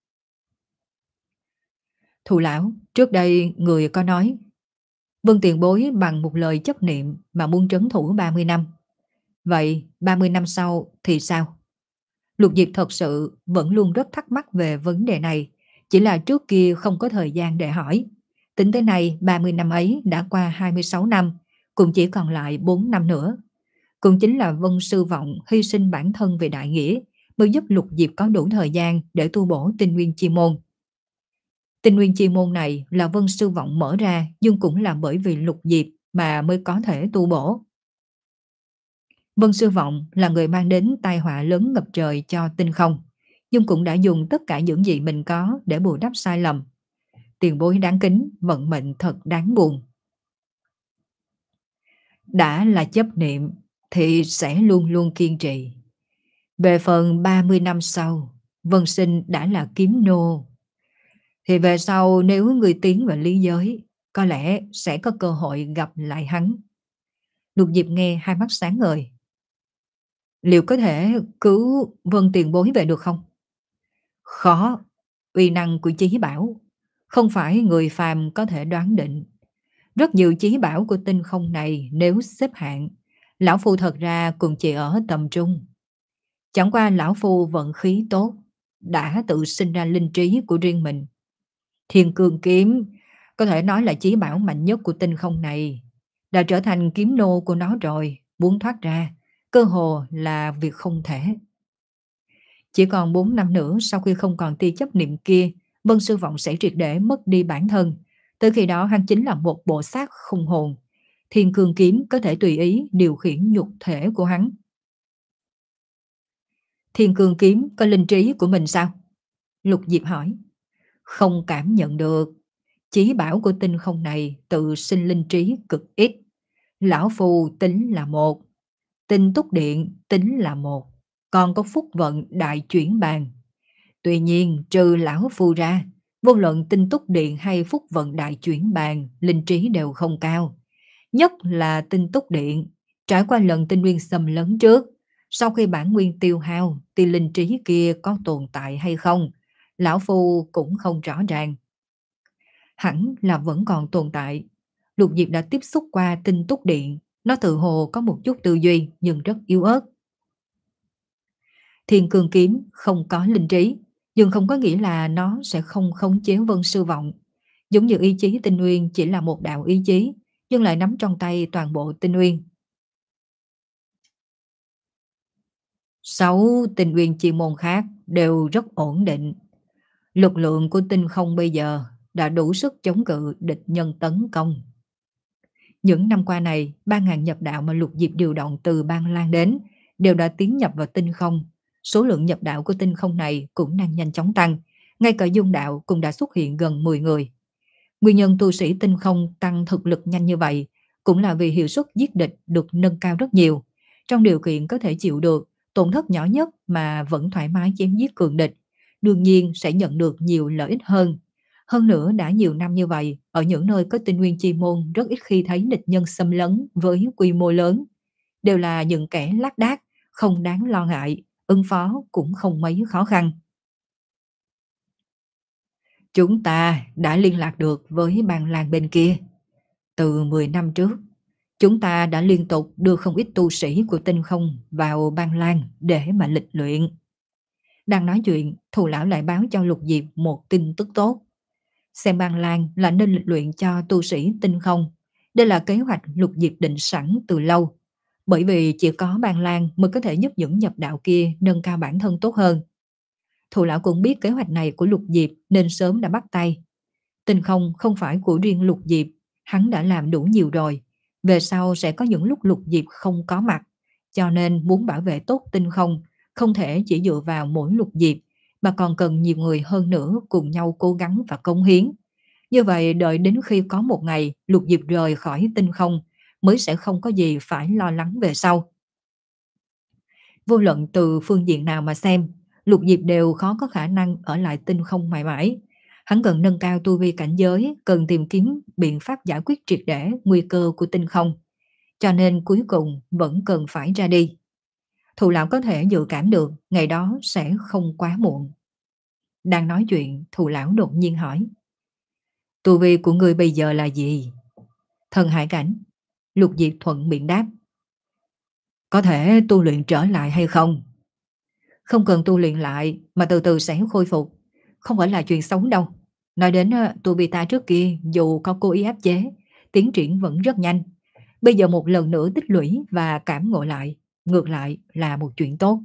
Thù lão, trước đây người có nói, Vân tiền bối bằng một lời chấp niệm mà muốn trấn thủ ba mươi năm. Vậy ba mươi năm sau thì sao? Lục Diệp thật sự vẫn luôn rất thắc mắc về vấn đề này, chỉ là trước kia không có thời gian để hỏi. Tính tới nay ba mươi năm ấy đã qua hai mươi sáu năm, cũng chỉ còn lại bốn năm nữa. Cũng chính là Vân Sư Vọng hy sinh bản thân về đại nghĩa, mới giúp Lục Diệp có đủ thời gian để tu bổ tinh nguyên chi môn. Tinh nguyên chi môn này là Vân Sư Vọng mở ra, nhưng cũng là bởi vì Lục Diệp mà mới có thể tu bổ. Vân Sư Vọng là người mang đến tai họa lớn ngập trời cho Tinh Không, nhưng cũng đã dùng tất cả những gì mình có để bù đắp sai lầm. Tiền bối đáng kính, vận mệnh thật đáng buồn. Đã là chấp niệm, thì sẽ luôn luôn kiên trì. Về phần ba mươi năm sau, Vân Sinh đã là kiếm nô, thì về sau nếu người tiến vào lý giới, có lẽ sẽ có cơ hội gặp lại hắn. Lục Diệp nghe hai mắt sáng ngời. Liệu có thể cứu Vân tiền bối về được không? Khó, uy năng của chí bảo không phải người phàm có thể đoán định. Rất nhiều chí bảo của tinh không này nếu xếp hạng, lão phu thật ra cũng chỉ ở tầm trung. Chẳng qua lão phu vận khí tốt, đã tự sinh ra linh trí của riêng mình. Thiên Cương Kiếm có thể nói là chí bảo mạnh nhất của tinh không này, đã trở thành kiếm nô của nó rồi, muốn thoát ra, cơ hồ là việc không thể. Chỉ còn bốn năm nữa sau khi không còn tia chấp niệm kia, Vân Sư Vọng sẽ triệt để mất đi bản thân. Tới khi đó hắn chính là một bộ xác không hồn. Thiên Cương Kiếm có thể tùy ý điều khiển nhục thể của hắn. Thiên Cương Kiếm có linh trí của mình sao? Lục Diệp hỏi. Không cảm nhận được. Chí bảo của tinh không này tự sinh linh trí cực ít. Lão Phu tính là một, tinh túc điện tính là một, còn có phúc vận đại chuyển bàn. Tuy nhiên trừ lão Phu ra, vô luận tinh túc điện hay phúc vận đại chuyển bàn, linh trí đều không cao. Nhất là tinh túc điện, trải qua lần tinh nguyên xâm lấn trước, sau khi bản nguyên tiêu hao thì linh trí kia có tồn tại hay không, lão Phu cũng không rõ ràng. Hẳn là vẫn còn tồn tại. Lục Diệp đã tiếp xúc qua tinh túc điện, nó tự hồ có một chút tư duy nhưng rất yếu ớt. Thiên Cương Kiếm không có linh trí, nhưng không có nghĩa là nó sẽ không khống chế Vân Sư Vọng. Giống như ý chí tinh nguyên chỉ là một đạo ý chí, nhưng lại nắm trong tay toàn bộ tinh nguyên. Sáu tinh nguyên chi môn khác đều rất ổn định. Lực lượng của tinh không bây giờ đã đủ sức chống cự địch nhân tấn công. Những năm qua này, ba ngàn nhập đạo mà Lục Diệp điều động từ Ban Lan đến đều đã tiến nhập vào tinh không. Số lượng nhập đạo của tinh không này cũng đang nhanh chóng tăng. Ngay cả dung đạo cũng đã xuất hiện gần mười người. Nguyên nhân tu sĩ tinh không tăng thực lực nhanh như vậy cũng là vì hiệu suất giết địch được nâng cao rất nhiều. Trong điều kiện có thể chịu được, tổn thất nhỏ nhất mà vẫn thoải mái chém giết cường địch, đương nhiên sẽ nhận được nhiều lợi ích hơn. Hơn nữa đã nhiều năm như vậy, ở những nơi có tinh nguyên chi môn rất ít khi thấy địch nhân xâm lấn với quy mô lớn. Đều là những kẻ lác đác, không đáng lo ngại, ứng phó cũng không mấy khó khăn. Chúng ta đã liên lạc được với Ban Lan bên kia. Từ mười năm trước, chúng ta đã liên tục đưa không ít tu sĩ của tinh không vào Ban Lan để mà lịch luyện. Đang nói chuyện, Thù lão lại báo cho Lục Diệp một tin tức tốt. Xem Ban Lan là nên lịch luyện cho tu sĩ tinh không. Đây là kế hoạch Lục Diệp định sẵn từ lâu. Bởi vì chỉ có Ban Lan mới có thể giúp những nhập đạo kia nâng cao bản thân tốt hơn. Thù lão cũng biết kế hoạch này của Lục Diệp nên sớm đã bắt tay. Tinh không không phải của riêng Lục Diệp, hắn đã làm đủ nhiều rồi. Về sau sẽ có những lúc Lục Diệp không có mặt, cho nên muốn bảo vệ tốt tinh không, không thể chỉ dựa vào mỗi Lục Diệp, mà còn cần nhiều người hơn nữa cùng nhau cố gắng và cống hiến. Như vậy đợi đến khi có một ngày Lục Diệp rời khỏi tinh không, mới sẽ không có gì phải lo lắng về sau. Vô luận từ phương diện nào mà xem, Lục Diệp đều khó có khả năng ở lại tinh không mãi mãi. Hắn cần nâng cao tu vi cảnh giới, cần tìm kiếm biện pháp giải quyết triệt để nguy cơ của tinh không. Cho nên cuối cùng vẫn cần phải ra đi. Thù lão có thể dự cảm được ngày đó sẽ không quá muộn. Đang nói chuyện, Thù lão đột nhiên hỏi. Tu vi của người bây giờ là gì? Thần hải cảnh. Lục Diệp thuận miệng đáp. Có thể tu luyện trở lại hay không? Không cần tu luyện lại mà từ từ sẽ khôi phục. Không phải là chuyện xấu đâu. Nói đến tu vi ta trước kia dù có cố ý áp chế, tiến triển vẫn rất nhanh. Bây giờ một lần nữa tích lũy và cảm ngộ lại, ngược lại là một chuyện tốt.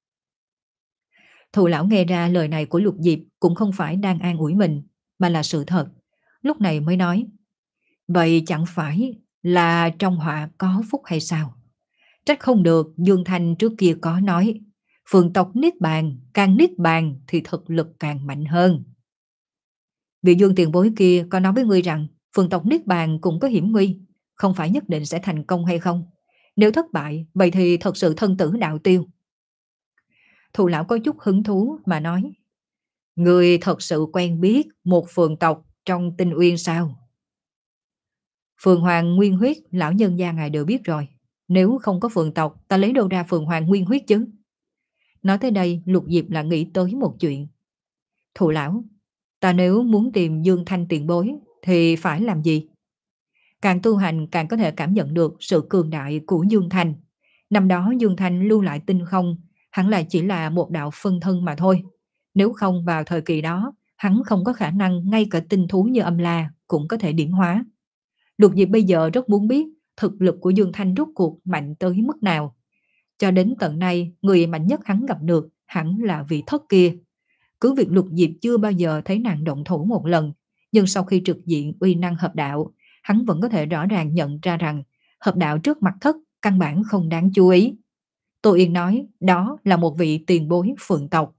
Thù lão nghe ra lời này của Lục Diệp cũng không phải đang an ủi mình, mà là sự thật. Lúc này mới nói. Vậy chẳng phải là trong họa có phúc hay sao? Trách không được Dương Thanh trước kia có nói, phường tộc niết bàn, càng niết bàn thì thực lực càng mạnh hơn. Vị Dương tiền bối kia có nói với ngươi rằng phường tộc niết bàn cũng có hiểm nguy, không phải nhất định sẽ thành công hay không? Nếu thất bại, vậy thì thật sự thân tử đạo tiêu. Thù lão có chút hứng thú mà nói, người thật sự quen biết một phường tộc trong Tinh Uyên sao? Phường Hoàng Nguyên Huyết, lão nhân gia ngài đều biết rồi. Nếu không có phường tộc, ta lấy đâu ra phường Hoàng Nguyên Huyết chứ? Nói tới đây, Lục Diệp lại nghĩ tới một chuyện. Thù lão, ta nếu muốn tìm Dương Thanh tiền bối, thì phải làm gì? Càng tu hành càng có thể cảm nhận được sự cường đại của Dương Thanh. Năm đó Dương Thanh lưu lại tinh không, hẳn là chỉ là một đạo phân thân mà thôi. Nếu không vào thời kỳ đó, hắn không có khả năng ngay cả tinh thú như âm la cũng có thể điểm hóa. Lục Diệp bây giờ rất muốn biết thực lực của Dương Thanh rốt cuộc mạnh tới mức nào. Cho đến tận nay, người mạnh nhất hắn gặp được hẳn là vị thất kia. Cứ việc Lục Diệp chưa bao giờ thấy nàng động thủ một lần, nhưng sau khi trực diện uy năng hợp đạo, hắn vẫn có thể rõ ràng nhận ra rằng hợp đạo trước mặt thất căn bản không đáng chú ý. Tô Yên nói đó là một vị tiền bối phượng tộc.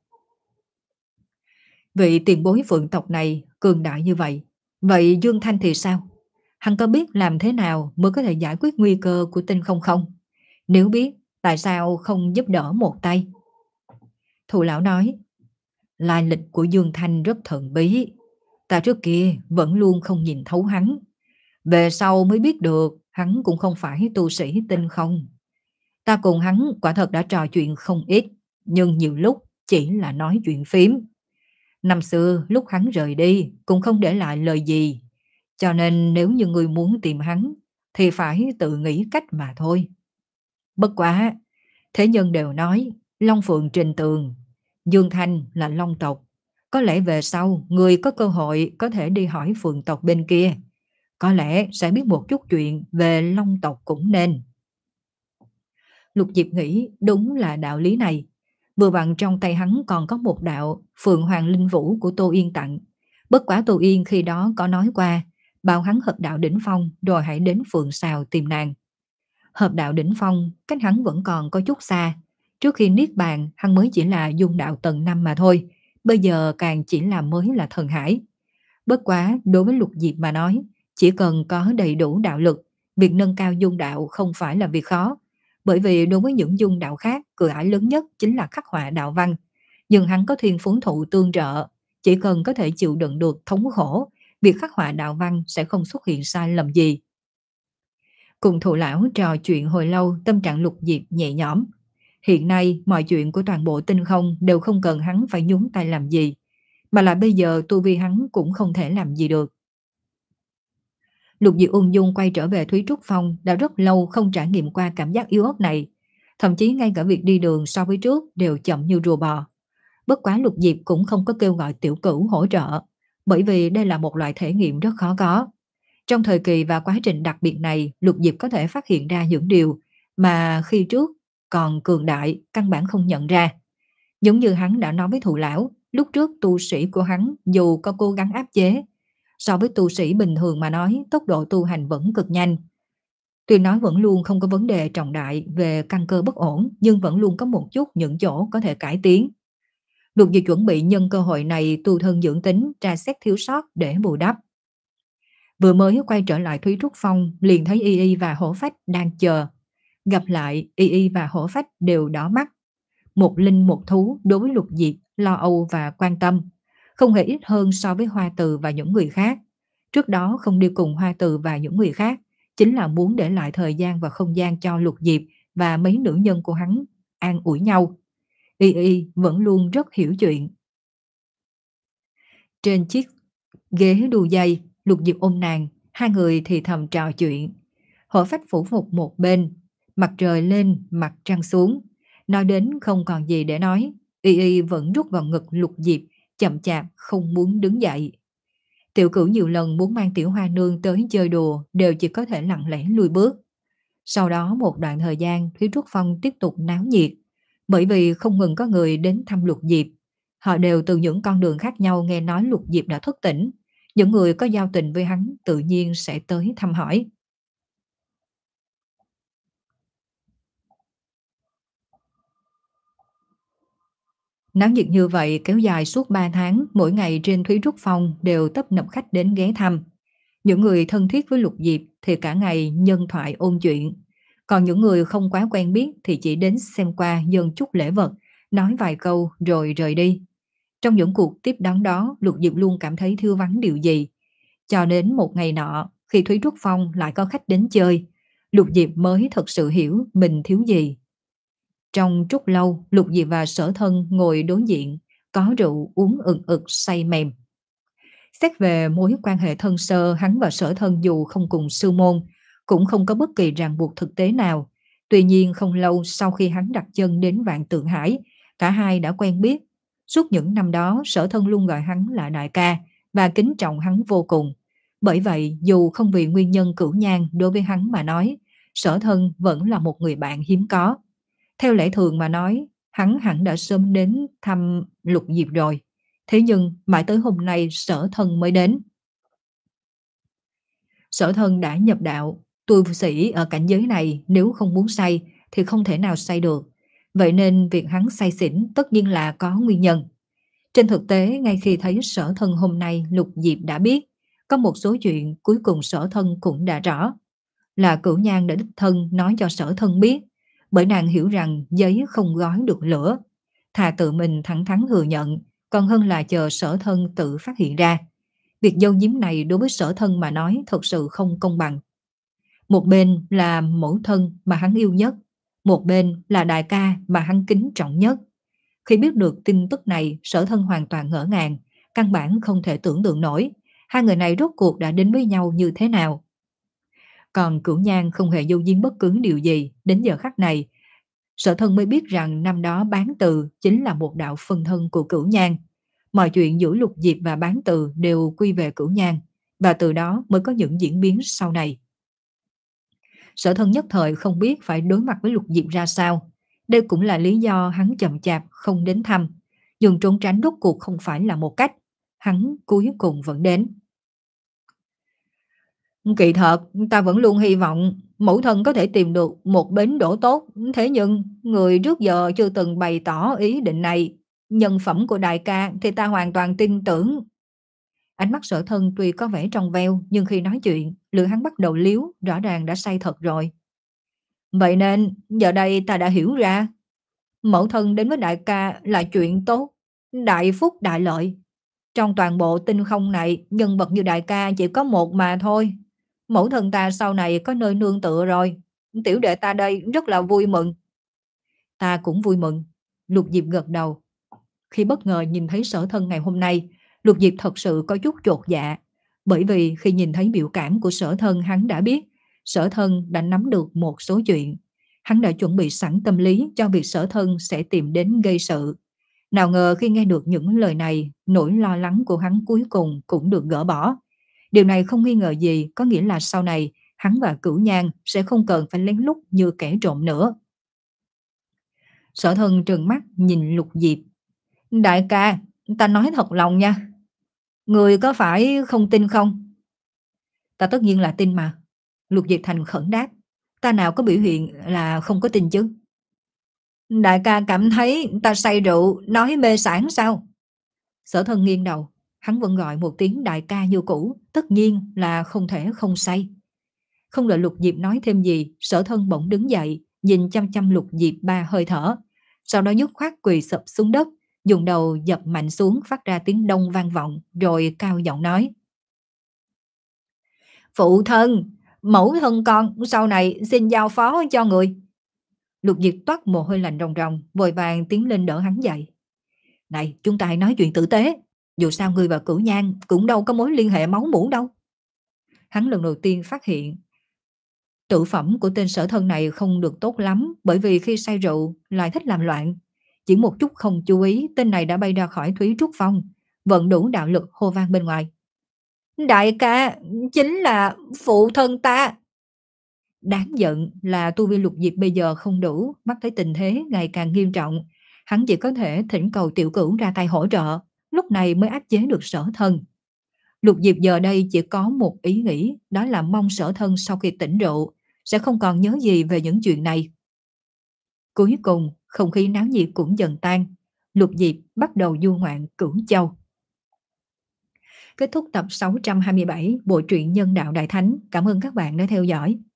Vị tiền bối phượng tộc này cường đại như vậy, vậy Dương Thanh thì sao? Hắn có biết làm thế nào mới có thể giải quyết nguy cơ của tinh không không? Nếu biết, tại sao không giúp đỡ một tay? Thù lão nói, lai lịch của Dương Thanh rất thần bí. Ta trước kia vẫn luôn không nhìn thấu hắn. Về sau mới biết được hắn cũng không phải tu sĩ tinh không. Ta cùng hắn quả thật đã trò chuyện không ít, nhưng nhiều lúc chỉ là nói chuyện phím. Năm xưa lúc hắn rời đi cũng không để lại lời gì. Cho nên nếu như người muốn tìm hắn thì phải tự nghĩ cách mà thôi. Bất quá, thế nhân đều nói Long Phượng trình tường, Dương Thanh là Long tộc. Có lẽ về sau người có cơ hội có thể đi hỏi Phượng tộc bên kia. Có lẽ sẽ biết một chút chuyện về Long tộc cũng nên. Lục Diệp nghĩ đúng là đạo lý này. Vừa vặn trong tay hắn còn có một đạo Phượng Hoàng Linh Vũ của Tô Yên tặng. Bất quá Tô Yên khi đó có nói qua, bảo hắn hợp đạo đỉnh phong rồi hãy đến Phượng Sào tìm nàng. Hợp đạo đỉnh phong cách hắn vẫn còn có chút xa. Trước khi niết bàn hắn mới chỉ là dung đạo tầng năm mà thôi. Bây giờ càng chỉ là mới là thần hải. Bất quá đối với Lục Diệp mà nói, chỉ cần có đầy đủ đạo lực, việc nâng cao dung đạo không phải là việc khó. Bởi vì đối với những dung đạo khác, cửa ải lớn nhất chính là khắc họa đạo văn. Nhưng hắn có thiên phú thụ tương trợ, chỉ cần có thể chịu đựng được thống khổ, việc khắc họa đạo văn sẽ không xuất hiện sai lầm gì. Cùng thụ lão trò chuyện hồi lâu, tâm trạng Lục Diệp nhẹ nhõm. Hiện nay mọi chuyện của toàn bộ tinh không đều không cần hắn phải nhúng tay làm gì, mà là bây giờ tu vi hắn cũng không thể làm gì được. Lục Diệp ung dung quay trở về Thúy Trúc Phong, đã rất lâu không trải nghiệm qua cảm giác yếu ớt này. Thậm chí ngay cả việc đi đường so với trước đều chậm như rùa bò. Bất quá Lục Diệp cũng không có kêu gọi Tiểu Cửu hỗ trợ, bởi vì đây là một loại thể nghiệm rất khó có. Trong thời kỳ và quá trình đặc biệt này, Lục Diệp có thể phát hiện ra những điều mà khi trước còn cường đại căn bản không nhận ra. Giống như hắn đã nói với Thụ lão, lúc trước tu sĩ của hắn dù có cố gắng áp chế, so với tu sĩ bình thường mà nói, tốc độ tu hành vẫn cực nhanh. Tuy nói vẫn luôn không có vấn đề trọng đại về căn cơ bất ổn, nhưng vẫn luôn có một chút những chỗ có thể cải tiến. Lục Diệp chuẩn bị nhân cơ hội này tu thân dưỡng tính, tra xét thiếu sót để bù đắp. Vừa mới quay trở lại Thúy Trúc Phong, liền thấy Y Y và Hổ Phách đang chờ. Gặp lại, Y Y và Hổ Phách đều đỏ mắt. Một linh một thú đối với Lục Diệp lo âu và quan tâm, không hề ít hơn so với Hoa Từ và những người khác. Trước đó không đi cùng Hoa Từ và những người khác, chính là muốn để lại thời gian và không gian cho Lục Diệp và mấy nữ nhân của hắn an ủi nhau. Y Y vẫn luôn rất hiểu chuyện. Trên chiếc ghế đu dây, Lục Diệp ôm nàng, hai người thì thầm trò chuyện. Hổ Phách phủ phục một bên, mặt trời lên, mặt trăng xuống. Nói đến không còn gì để nói, Y Y vẫn rút vào ngực Lục Diệp, chậm chạp không muốn đứng dậy. Tiểu Cửu nhiều lần muốn mang Tiểu Hoa Nương tới chơi đùa, đều chỉ có thể lặng lẽ lùi bước. Sau đó một đoạn thời gian, Thúy Trúc Phong tiếp tục náo nhiệt, bởi vì không ngừng có người đến thăm Lục Diệp. Họ đều từ những con đường khác nhau nghe nói Lục Diệp đã thức tỉnh. Những người có giao tình với hắn tự nhiên sẽ tới thăm hỏi. Náo nhiệt như vậy kéo dài suốt ba tháng, mỗi ngày trên Thúy Trúc Phong đều tấp nập khách đến ghé thăm. Những người thân thiết với Lục Diệp thì cả ngày nhân thoại ôn chuyện. Còn những người không quá quen biết thì chỉ đến xem qua dâng chút lễ vật, nói vài câu rồi rời đi. Trong những cuộc tiếp đón đó, Lục Diệp luôn cảm thấy thiếu vắng điều gì. Cho đến một ngày nọ, khi Thúy Trúc Phong lại có khách đến chơi, Lục Diệp mới thật sự hiểu mình thiếu gì. Trong trúc lâu, Lục Diệp và Sở Thân ngồi đối diện, có rượu uống ừng ực say mềm. Xét về mối quan hệ thân sơ, hắn và Sở Thân dù không cùng sư môn, cũng không có bất kỳ ràng buộc thực tế nào. Tuy nhiên không lâu sau khi hắn đặt chân đến Vạn Tượng Hải, cả hai đã quen biết. Suốt những năm đó, Sở Thân luôn gọi hắn là đại ca và kính trọng hắn vô cùng. Bởi vậy, dù không vì nguyên nhân cửu nhan đối với hắn mà nói, Sở Thân vẫn là một người bạn hiếm có. Theo lẽ thường mà nói, hắn hẳn đã sớm đến thăm Lục Diệp rồi. Thế nhưng mãi tới hôm nay Sở Thân mới đến. Sở Thân đã nhập đạo, tu sĩ ở cảnh giới này nếu không muốn say thì không thể nào say được. Vậy nên việc hắn say xỉn tất nhiên là có nguyên nhân. Trên thực tế, ngay khi thấy Sở Thân hôm nay, Lục Diệp đã biết có một số chuyện cuối cùng Sở Thân cũng đã rõ. Là Cửu Nhan đã đích thân nói cho Sở Thân biết, bởi nàng hiểu rằng giấy không gói được lửa. Thà tự mình thẳng thắn thừa nhận, còn hơn là chờ Sở Thân tự phát hiện ra. Việc giấu giếm này đối với Sở Thân mà nói thật sự không công bằng. Một bên là mẫu thân mà hắn yêu nhất, một bên là đại ca mà hắn kính trọng nhất. Khi biết được tin tức này, Sở Thân hoàn toàn ngỡ ngàng, căn bản không thể tưởng tượng nổi hai người này rốt cuộc đã đến với nhau như thế nào. Còn Cửu Nhan không hề giấu giếm bất cứ điều gì. Đến giờ khắc này, Sở Thân mới biết rằng năm đó Bán Từ chính là một đạo phân thân của Cửu Nhan. Mọi chuyện giữa Lục Diệp và Bán Từ đều quy về Cửu Nhan, và từ đó mới có những diễn biến sau này. Sở Thân nhất thời không biết phải đối mặt với Lục Diệp ra sao. Đây cũng là lý do hắn chậm chạp không đến thăm. Nhưng trốn tránh rốt cuộc không phải là một cách. Hắn cuối cùng vẫn đến. Kỳ thật, ta vẫn luôn hy vọng mẫu thân có thể tìm được một bến đỗ tốt. Thế nhưng, người trước giờ chưa từng bày tỏ ý định này. Nhân phẩm của đại ca thì ta hoàn toàn tin tưởng. Ánh mắt Sở Thân tuy có vẻ trong veo, nhưng khi nói chuyện, lưỡi hắn bắt đầu liếu, rõ ràng đã say thật rồi. Vậy nên, giờ đây ta đã hiểu ra. Mẫu thân đến với đại ca là chuyện tốt, đại phúc đại lợi. Trong toàn bộ tinh không này, nhân vật như đại ca chỉ có một mà thôi. Mẫu thân ta sau này có nơi nương tựa rồi. Tiểu đệ ta đây rất là vui mừng. Ta cũng vui mừng. Lục Diệp gật đầu. Khi bất ngờ nhìn thấy Sở Thân ngày hôm nay, Lục Diệp thật sự có chút chột dạ. Bởi vì khi nhìn thấy biểu cảm của Sở Thân, hắn đã biết Sở Thân đã nắm được một số chuyện. Hắn đã chuẩn bị sẵn tâm lý cho việc Sở Thân sẽ tìm đến gây sự. Nào ngờ khi nghe được những lời này, nỗi lo lắng của hắn cuối cùng cũng được gỡ bỏ. Điều này không nghi ngờ gì, có nghĩa là sau này hắn và Cửu Nhan sẽ không cần phải lén lút như kẻ trộm nữa. Sở Thân trừng mắt nhìn Lục Diệp. Đại ca, ta nói thật lòng nha. Người có phải không tin không? Ta tất nhiên là tin mà. Lục Diệp thành khẩn đáp. Ta nào có biểu hiện là không có tin chứ. Đại ca cảm thấy ta say rượu, nói mê sảng sao? Sở Thân nghiêng đầu. Hắn vẫn gọi một tiếng đại ca như cũ, tất nhiên là không thể không say. Không đợi Lục Diệp nói thêm gì, Sở Thân bỗng đứng dậy, nhìn chăm chăm Lục Diệp ba hơi thở. Sau đó dứt khoát quỳ sụp xuống đất, dùng đầu dập mạnh xuống phát ra tiếng đông vang vọng, rồi cao giọng nói. Phụ thân, mẫu thân con sau này xin giao phó cho người. Lục Diệp toát mồ hôi lạnh ròng ròng, vội vàng tiến lên đỡ hắn dậy. Này, chúng ta hãy nói chuyện tử tế. Dù sao người và Cửu Nhan cũng đâu có mối liên hệ máu mủ đâu. Hắn lần đầu tiên phát hiện tự phẩm của tên Sở Thân này không được tốt lắm, bởi vì khi say rượu lại thích làm loạn. Chỉ một chút không chú ý, tên này đã bay ra khỏi Thúy Trúc Phong, vận đủ đạo lực hô vang bên ngoài. Đại ca, chính là phụ thân ta. Đáng giận là tu vi Lục Diệp bây giờ không đủ, mắt thấy tình thế ngày càng nghiêm trọng. Hắn chỉ có thể thỉnh cầu Tiểu Cửu ra tay hỗ trợ, lúc này mới áp chế được Sở Thân. Lục Diệp giờ đây chỉ có một ý nghĩ, đó là mong Sở Thân sau khi tỉnh rượu sẽ không còn nhớ gì về những chuyện này. Cuối cùng, không khí náo nhiệt cũng dần tan. Lục Diệp bắt đầu du ngoạn Cửu Châu. Kết thúc tập sáu trăm hai mươi bảy bộ truyện Nhân Đạo Đại Thánh. Cảm ơn các bạn đã theo dõi.